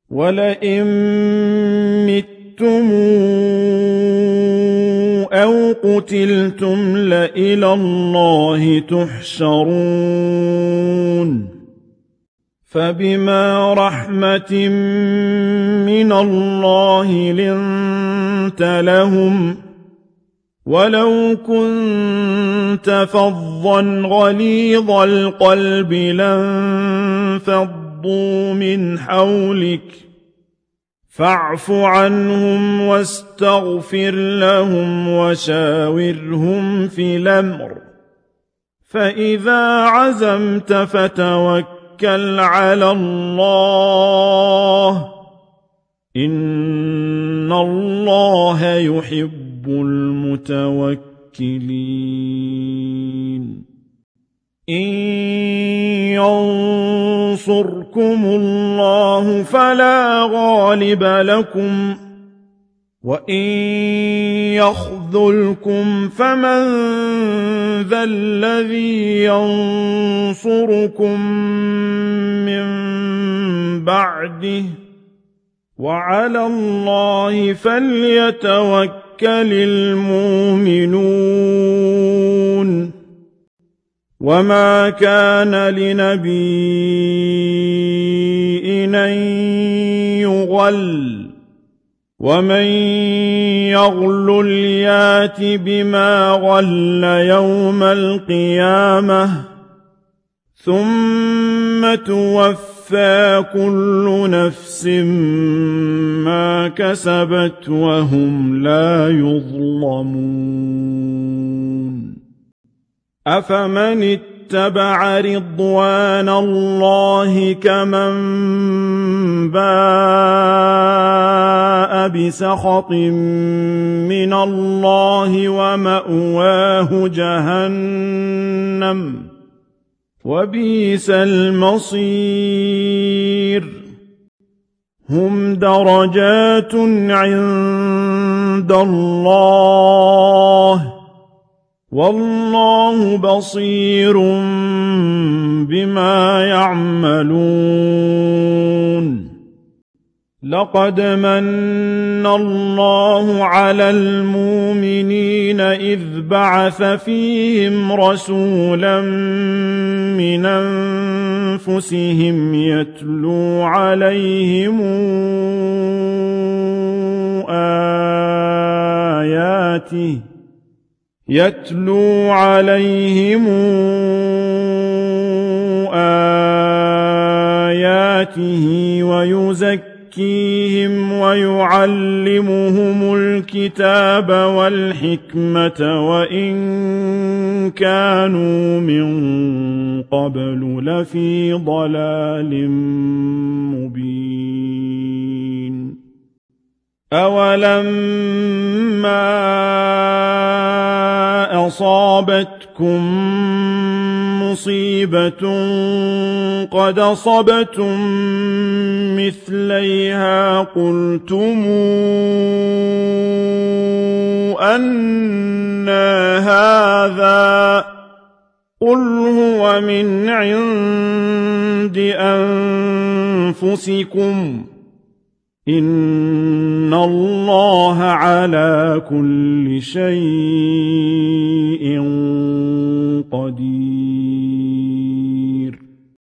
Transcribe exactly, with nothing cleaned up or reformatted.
وَلَئِن مِّتُّمْ أَوْ قُتِلْتُمْ لَإِلَى اللَّهِ تُحْشَرُونَ فَبِمَا رَحْمَةٍ مِّنَ اللَّهِ لِنتَ لَهُمْ وَلَوْ كُنتَ فَظًّا غَلِيظَ الْقَلْبِ لَانفَضُّوا مِنْ حَوْلِكَ فَاعْفُ عَنْهُمْ وَاسْتَغْفِرْ لَهُمْ وَشَاوِرْهُمْ فِي الْأَمْرِ فَإِذَا عَزَمْتَ فَتَوَكَّلْ عَلَى اللَّهِ إِنَّ اللَّهَ يُحِبُّ الْمُتَوَكِّلِينَ إِن يَنصُرْكُمُ اللَّهُ فَلَا غَالِبَ لَكُمْ وَإِن يَخْذُلْكُمْ فَمَن ذَا الَّذِي يَنصُرُكُم مِّن بَعْدِهِ وَعَلَى اللَّهِ فَلْيَتَوَكَّلِ الْمُؤْمِنُونَ وَمَا كَانَ لِنَبِيٍّ أَن يُغَلَّ وَمَن يَغْلُلْ يَأْتِ بِمَا غَلَّ يَوْمَ الْقِيَامَةِ ثُمَّ تُوَفَّىٰ كُلُّ نَفْسٍ مَّا كَسَبَتْ وَهُمْ لَا يُظْلَمُونَ أَفَمَنِ اتَّبَعَ رِضْوَانَ اللَّهِ كَمَن بَاءَ بِسَخَطٍ مِّنَ اللَّهِ وَمَأْوَاهُ جَهَنَّمُ وَبِئْسَ الْمَصِيرُ هُمْ دَرَجَاتٌ عِندَ اللَّهِ وَاللَّهُ بَصِيرٌ بِمَا يَعْمَلُونَ لَقَدْ مَنَّ اللَّهُ عَلَى الْمُؤْمِنِينَ إِذْ بَعَثَ فِيهِمْ رَسُولًا مِّنْ أَنفُسِهِمْ يَتْلُو عَلَيْهِمْ آيَاتِهِ يَتْلُو عَلَيْهِمْ آيَاتِهِ وَيُزَكِّيهِمْ وَيُعَلِّمُهُمُ الْكِتَابَ وَالْحِكْمَةَ وَإِن كَانُوا مِن قَبْلُ لَفِي ضَلَالٍ مُّبِينٍ أَوَلَمَّا أَصَابَتْكُم مُّصِيبَةٌ قَدْ أَصَبْتُم مِّثْلَيْهَا قُلْتُمْ أَنَّىٰ هَٰذَا ۖ قُلْ هُوَ مِنْ عِندِ أَنفُسِكُمْ إِنَّ اللَّهَ عَلَىٰ كُلِّ شَيْءٍ